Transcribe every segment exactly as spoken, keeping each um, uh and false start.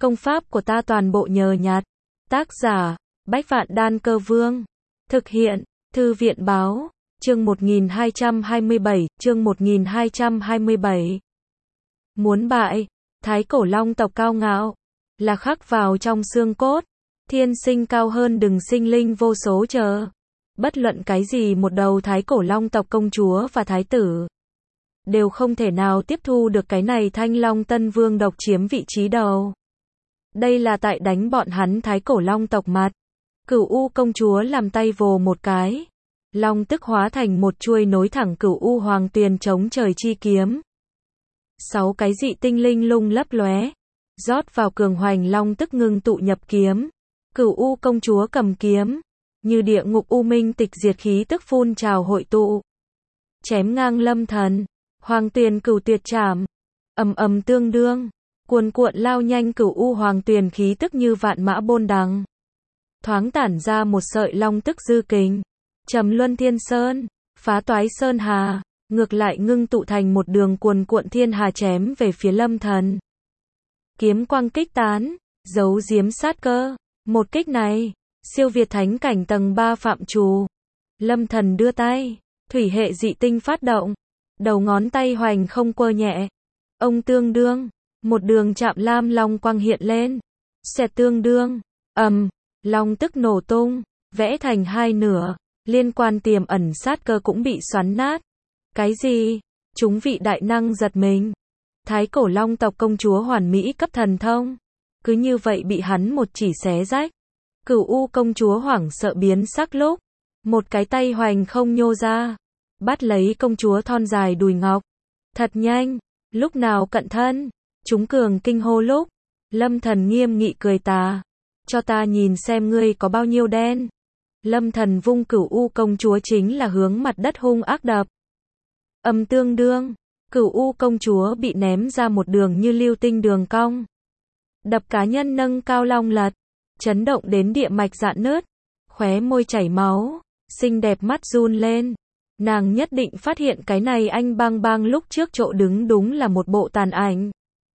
Công pháp của ta toàn bộ nhờ nhặt. Tác giả, Bách Vạn Đan Cơ Vương. Thực hiện, Thư viện Báo. Chương một nghìn hai trăm hai mươi bảy, chương một nghìn hai trăm hai mươi bảy. Muốn bại, Thái Cổ Long tộc cao ngạo, là khắc vào trong xương cốt, thiên sinh cao hơn đừng sinh linh vô số chờ. Bất luận cái gì một đầu Thái Cổ Long tộc công chúa và thái tử, đều không thể nào tiếp thu được cái này Thanh Long Tân Vương độc chiếm vị trí đầu. Đây là tại đánh bọn hắn Thái Cổ Long tộc mặt. Cửu U công chúa làm tay vồ một cái, long tức hóa thành một chuôi nối thẳng Cửu U Hoàng Tuyền chống trời chi kiếm. Sáu cái dị tinh linh lung lấp lóe, rót vào cường hoành long tức ngưng tụ nhập kiếm. Cửu U công chúa cầm kiếm, như địa ngục u minh tịch diệt khí tức phun trào hội tụ, chém ngang Lâm Thần. Hoàng Tuyền Cửu Tuyệt Trảm, ầm ầm tương đương, cuồn cuộn lao nhanh Cửu U Hoàng Tuyền khí tức như vạn mã bôn đằng, thoáng tản ra một sợi long tức dư kình, trầm luân thiên sơn, phá toái sơn hà, ngược lại ngưng tụ thành một đường cuồn cuộn thiên hà chém về phía Lâm Thần. Kiếm quang kích tán, giấu giếm sát cơ, một kích này, siêu việt thánh cảnh tầng ba phạm trù. Lâm Thần đưa tay, thủy hệ dị tinh phát động, đầu ngón tay hoành không quơ nhẹ. Ông tương đương, một đường chạm lam long quang hiện lên, xẹt tương đương, ầm, long tức nổ tung, vẽ thành hai nửa, liên quan tiềm ẩn sát cơ cũng bị xoắn nát. Cái gì? Chúng vị đại năng giật mình. Thái Cổ Long tộc công chúa hoàn mỹ cấp thần thông, cứ như vậy bị hắn một chỉ xé rách. Cửu U công chúa hoảng sợ biến sắc lúc, một cái tay hoành không nhô ra, bắt lấy công chúa thon dài đùi ngọc. Thật nhanh, lúc nào cận thân, chúng cường kinh hô lúc, Lâm Thần nghiêm nghị cười tà, cho ta nhìn xem ngươi có bao nhiêu đen. Lâm Thần vung Cửu U công chúa chính là hướng mặt đất hung ác đập. Âm tương đương, Cửu U công chúa bị ném ra một đường như lưu tinh đường cong. Đập cá nhân nâng cao long lật, chấn động đến địa mạch rạn nứt, khóe môi chảy máu, xinh đẹp mắt run lên. Nàng nhất định phát hiện cái này anh bang bang lúc trước chỗ đứng đúng là một bộ tàn ảnh.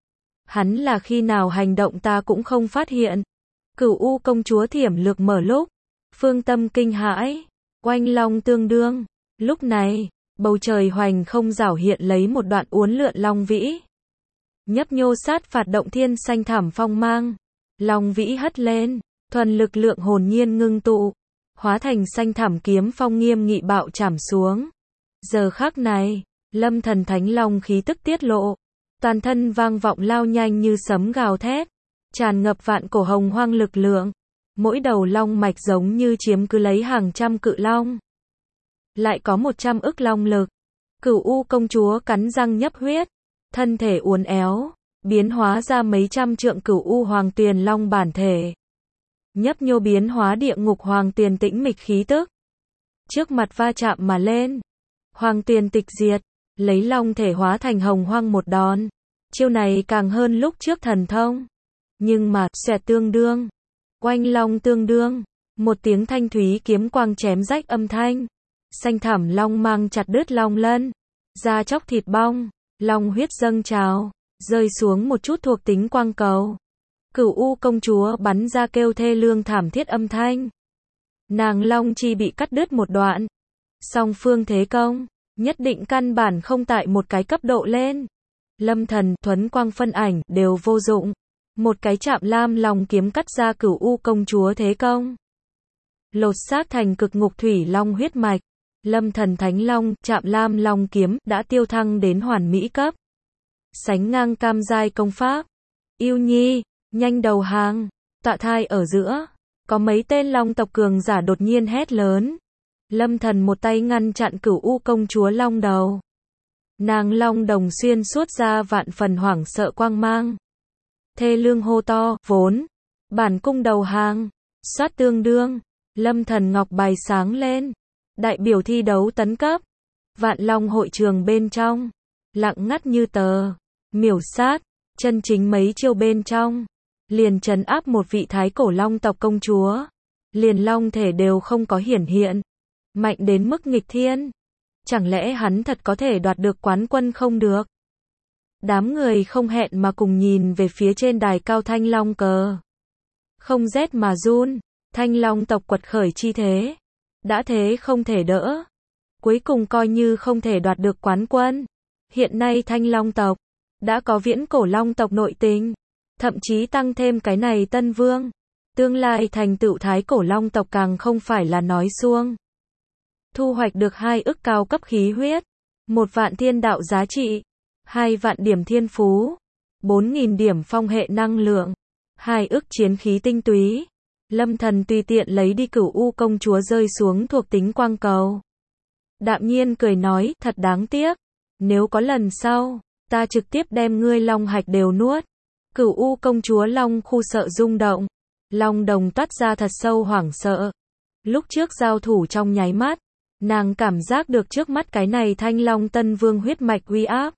Hắn là khi nào hành động ta cũng không phát hiện. Cửu U công chúa thiểm lược mở lúc, phương tâm kinh hãi, oanh long tương đương. Lúc này, bầu trời hoành không rảo hiện lấy một đoạn uốn lượn long vĩ. Nhấp nhô sát phạt động thiên xanh thảm phong mang. Long vĩ hất lên, thuần lực lượng hồn nhiên ngưng tụ, hóa thành xanh thảm kiếm phong nghiêm nghị bạo chảm xuống. Giờ khắc này, Lâm Thần thánh long khí tức tiết lộ, toàn thân vang vọng lao nhanh như sấm gào thét, tràn ngập vạn cổ hồng hoang lực lượng. Mỗi đầu long mạch giống như chiếm cứ lấy hàng trăm cự long, lại có một trăm ức long lực. Cửu U công chúa cắn răng nhấp huyết, thân thể uốn éo, biến hóa ra mấy trăm trượng Cửu U Hoàng Tuyền long bản thể. Nhấp nhô biến hóa địa ngục Hoàng Tuyền tĩnh mịch khí tức. Trước mặt va chạm mà lên, Hoàng Tuyền tịch diệt, lấy long thể hóa thành hồng hoang một đòn. Chiêu này càng hơn lúc trước thần thông. Nhưng mà, xoẹt tương đương, oanh long tương đương, một tiếng thanh thúy kiếm quang chém rách âm thanh. Xanh thảm long mang chặt đứt long lân, da chóc thịt bong, long huyết dâng trào, rơi xuống một chút thuộc tính quang cầu. Cửu U công chúa bắn ra kêu thê lương thảm thiết âm thanh. Nàng long chi bị cắt đứt một đoạn. Song phương thế công, nhất định căn bản không tại một cái cấp độ lên. Lâm Thần, thuấn quang phân ảnh, đều vô dụng. Một cái chạm lam long kiếm cắt ra Cửu U công chúa thế công. Lột xác thành cực ngục thủy long huyết mạch. Lâm Thần thánh long, chạm lam long kiếm, đã tiêu thăng đến hoàn mỹ cấp. Sánh ngang cam giai công pháp. Yêu nhi, nhanh đầu hàng. Tọa thai ở giữa, có mấy tên long tộc cường giả đột nhiên hét lớn. Lâm Thần một tay ngăn chặn Cửu U công chúa long đầu. Nàng long đồng xuyên suốt ra vạn phần hoảng sợ quang mang. Thê lương hô to, vốn, bản cung đầu hàng. Xoát tương đương, Lâm Thần ngọc bài sáng lên. Đại biểu thi đấu tấn cấp. Vạn long hội trường bên trong, lặng ngắt như tờ. Miểu sát, chân chính mấy chiêu bên trong, liền trấn áp một vị Thái Cổ Long tộc công chúa. Liền long thể đều không có hiển hiện. Mạnh đến mức nghịch thiên. Chẳng lẽ hắn thật có thể đoạt được quán quân không được? Đám người không hẹn mà cùng nhìn về phía trên đài cao Thanh Long cờ. Không rét mà run, Thanh Long tộc quật khởi chi thế. Đã thế không thể đỡ. Cuối cùng coi như không thể đoạt được quán quân. Hiện nay Thanh Long tộc đã có viễn cổ Long tộc nội tình, thậm chí tăng thêm cái này Tân Vương. Tương lai thành tựu thái cổ Long tộc càng không phải là nói suông. Thu hoạch được hai ức cao cấp khí huyết, một vạn thiên đạo giá trị, hai vạn điểm thiên phú, bốn nghìn điểm phong hệ năng lượng, hai ức chiến khí tinh túy. Lâm Thần tùy tiện lấy đi Cửu U công chúa rơi xuống thuộc tính quang cầu. Đạm nhiên cười nói, thật đáng tiếc. Nếu có lần sau, ta trực tiếp đem ngươi long hạch đều nuốt. Cửu U công chúa long khu sợ rung động. Long đồng toát ra thật sâu hoảng sợ. Lúc trước giao thủ trong nháy mắt, nàng cảm giác được trước mắt cái này Thanh Long Tân Vương huyết mạch uy áp.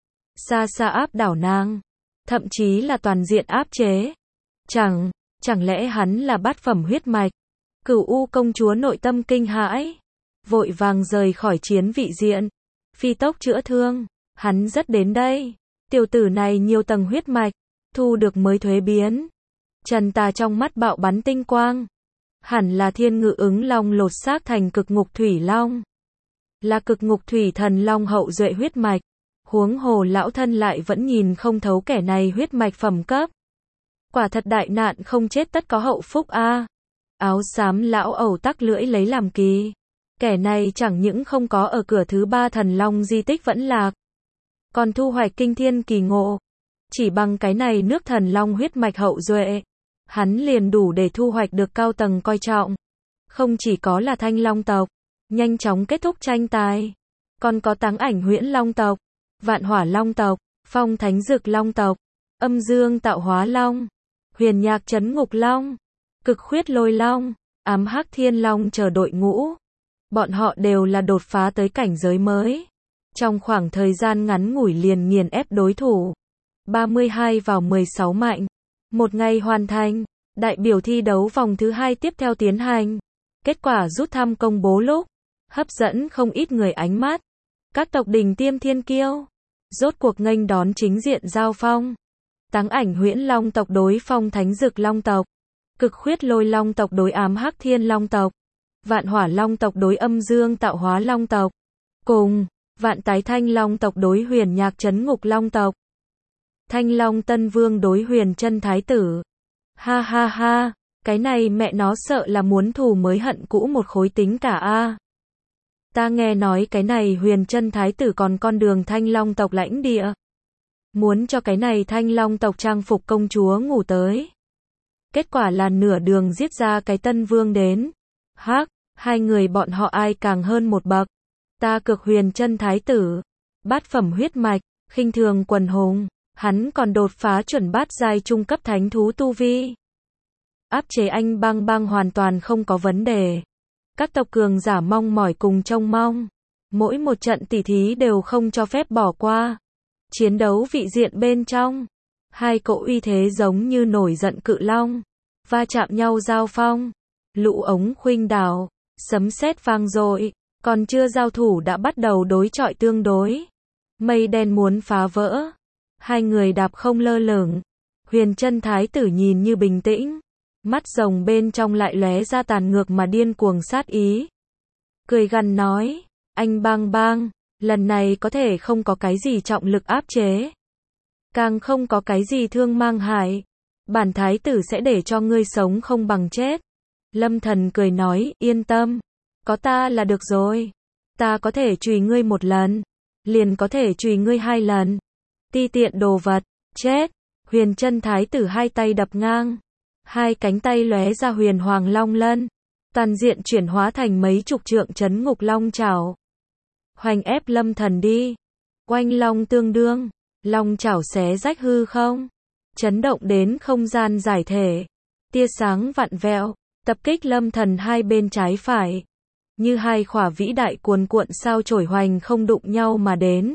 Xa xa áp đảo nàng. Thậm chí là toàn diện áp chế. Chẳng, chẳng lẽ hắn là bát phẩm huyết mạch? Cửu U công chúa nội tâm kinh hãi. Vội vàng rời khỏi chiến vị diện. Phi tốc chữa thương. Hắn rất đến đây. Tiểu tử này nhiều tầng huyết mạch. Thu được mới thuế biến. Trần Tà trong mắt bạo bắn tinh quang. Hẳn là thiên ngự ứng long lột xác thành cực ngục thủy long. Là cực ngục thủy thần long hậu duệ huyết mạch. Huống hồ lão thân lại vẫn nhìn không thấu kẻ này huyết mạch phẩm cấp. Quả thật đại nạn không chết tất có hậu phúc a. À. Áo xám lão ẩu tắc lưỡi lấy làm kỳ. Kẻ này chẳng những không có ở cửa thứ ba thần long di tích vẫn lạc. Còn thu hoạch kinh thiên kỳ ngộ. Chỉ bằng cái này nước thần long huyết mạch hậu duệ. Hắn liền đủ để thu hoạch được cao tầng coi trọng. Không chỉ có là Thanh Long tộc. Nhanh chóng kết thúc tranh tài. Còn có Táng Ảnh Huyễn Long tộc. Vạn Hỏa Long tộc. Phong Thánh Dực Long tộc. Âm Dương Tạo Hóa Long. Huyền Nhạc Trấn Ngục Long. Cực Khuyết Lôi Long. Ám Hắc Thiên Long chờ đội ngũ. Bọn họ đều là đột phá tới cảnh giới mới. Trong khoảng thời gian ngắn ngủi liền nghiền ép đối thủ. ba mươi hai vào mười sáu mạnh. Một ngày hoàn thành. Đại biểu thi đấu vòng thứ hai tiếp theo tiến hành. Kết quả rút thăm công bố lúc. Hấp dẫn không ít người ánh mắt. Các tộc đỉnh tiêm thiên kiêu. Rốt cuộc nghênh đón chính diện giao phong. Táng Ảnh Huyễn Long tộc đối Phong Thánh Dực Long tộc. Cực Khuyết Lôi Long tộc đối Ám Hắc Thiên Long tộc. Vạn Hỏa Long tộc đối Âm Dương Tạo Hóa Long tộc. Cùng, Vạn Tái Thanh Long tộc đối Huyền Nhạc Trấn Ngục Long tộc. Thanh Long Tân Vương đối Huyền Chân Thái tử. Ha ha ha, cái này mẹ nó sợ là muốn thù mới hận cũ một khối tính cả a. Ta nghe nói cái này Huyền Chân Thái tử còn con đường Thanh Long tộc lãnh địa. Muốn cho cái này Thanh Long tộc trang phục công chúa ngủ tới. Kết quả là nửa đường giết ra cái Tân Vương đến. Hắc, hai người bọn họ ai càng hơn một bậc. Ta cực Huyền Chân Thái tử. Bát phẩm huyết mạch, khinh thường quần hùng. Hắn còn đột phá chuẩn bát giai trung cấp thánh thú tu vi. Áp chế anh băng băng hoàn toàn không có vấn đề. Các tộc cường giả mong mỏi cùng trông mong. Mỗi một trận tỉ thí đều không cho phép bỏ qua. Chiến đấu vị diện bên trong. Hai cỗ uy thế giống như nổi giận cự long. Va chạm nhau giao phong. Lũ ống khuynh đảo. Sấm sét vang dội. Còn chưa giao thủ đã bắt đầu đối chọi tương đối. Mây đen muốn phá vỡ. Hai người đạp không lơ lửng. Huyền Chân Thái tử nhìn như bình tĩnh. Mắt rồng bên trong lại lóe ra tàn ngược mà điên cuồng sát ý. Cười gằn nói. Anh bang bang. Lần này có thể không có cái gì trọng lực áp chế. Càng không có cái gì thương mang hại. Bản thái tử sẽ để cho ngươi sống không bằng chết. Lâm Thần cười nói, yên tâm. Có ta là được rồi. Ta có thể chùy ngươi một lần. Liền có thể chùy ngươi hai lần. Ti tiện đồ vật. Chết. Huyền Chân Thái tử hai tay đập ngang. Hai cánh tay lóe ra huyền hoàng long lân. Toàn diện chuyển hóa thành mấy chục trượng trấn ngục long chảo. Hoành ép Lâm Thần đi. Oanh long tương đương. Long chảo xé rách hư không. Chấn động đến không gian giải thể. Tia sáng vặn vẹo. Tập kích Lâm Thần hai bên trái phải. Như hai khỏa vĩ đại cuồn cuộn sao chổi hoành không đụng nhau mà đến.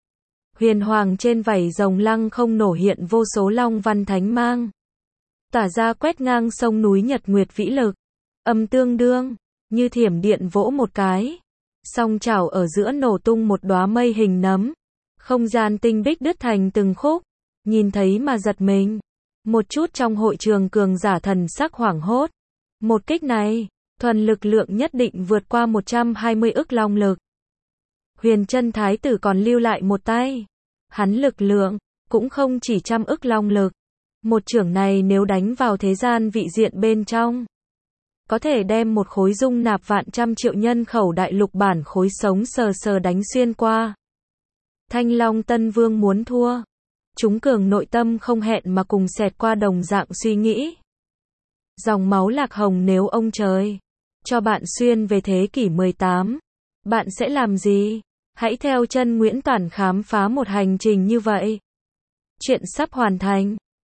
Huyền hoàng trên vảy rồng lăng không nổ hiện vô số long văn thánh mang. Tỏa ra quét ngang sông núi nhật nguyệt vĩ lực. Âm tương đương. Như thiểm điện vỗ một cái. Song chảo ở giữa nổ tung một đóa mây hình nấm. Không gian tinh bích đứt thành từng khúc, nhìn thấy mà giật mình. Một chút trong hội trường cường giả thần sắc hoảng hốt. Một kích này, thuần lực lượng nhất định vượt qua một trăm hai mươi ức long lực. Huyền Chân Thái tử còn lưu lại một tay. Hắn lực lượng, cũng không chỉ trăm ức long lực. Một chưởng này nếu đánh vào thế gian vị diện bên trong, có thể đem một khối dung nạp vạn trăm triệu nhân khẩu đại lục bản khối sống sờ sờ đánh xuyên qua. Thanh Long Tân Vương muốn thua. Chúng cường nội tâm không hẹn mà cùng xẹt qua đồng dạng suy nghĩ. Dòng máu Lạc Hồng nếu ông trời cho bạn xuyên về thế kỷ mười tám, bạn sẽ làm gì? Hãy theo chân Nguyễn Toản khám phá một hành trình như vậy. Chuyện sắp hoàn thành.